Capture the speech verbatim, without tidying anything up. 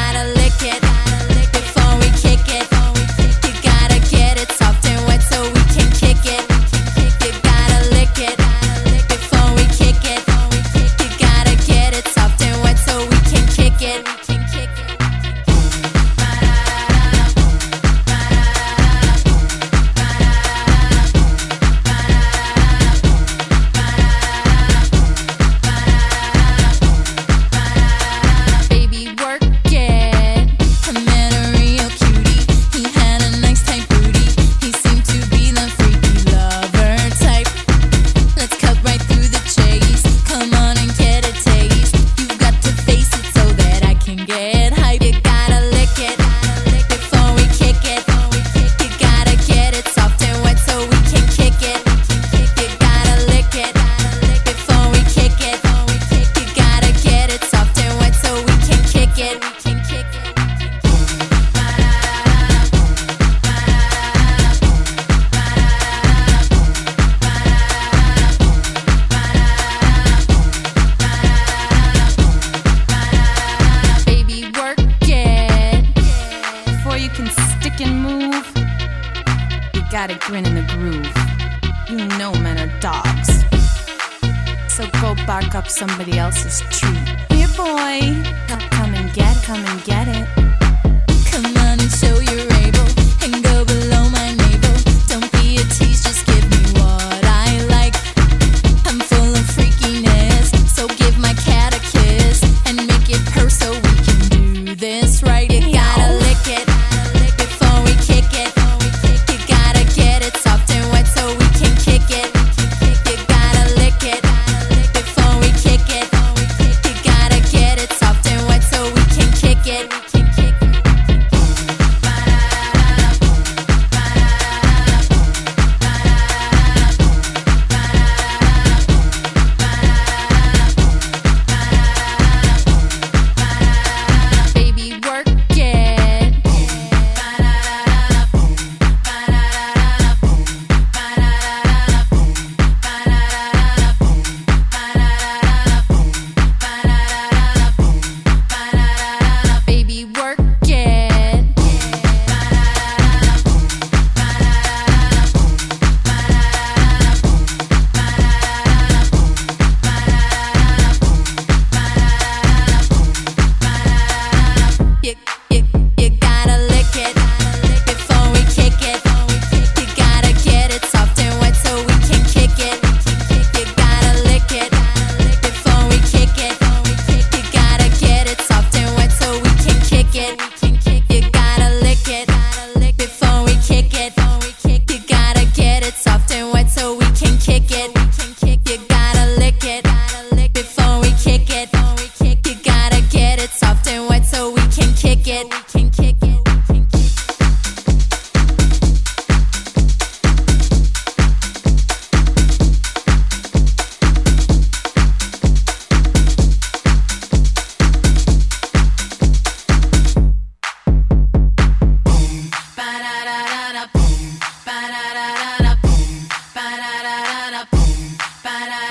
gotta lick it before we kick it. You gotta get it soft and wet so we can kick it. You gotta lick it before we kick it. You gotta get it soft and wet so we can kick it. Got a grin in the groove. You know men are dogs, so go bark up somebody else's tree. Here, boy, come, come and get, come and get it. Come on and show you're able, and go below my navel. Don't be a tease, just give me what I like. I'm full of freakiness, so give my cat a kiss and make it purr so we can do this right. You gotta lick it before we kick it. Get it soft and wet so we can kick it. You gotta lick it before we kick it. You gotta get it soft and wet so we can kick it. Ba-da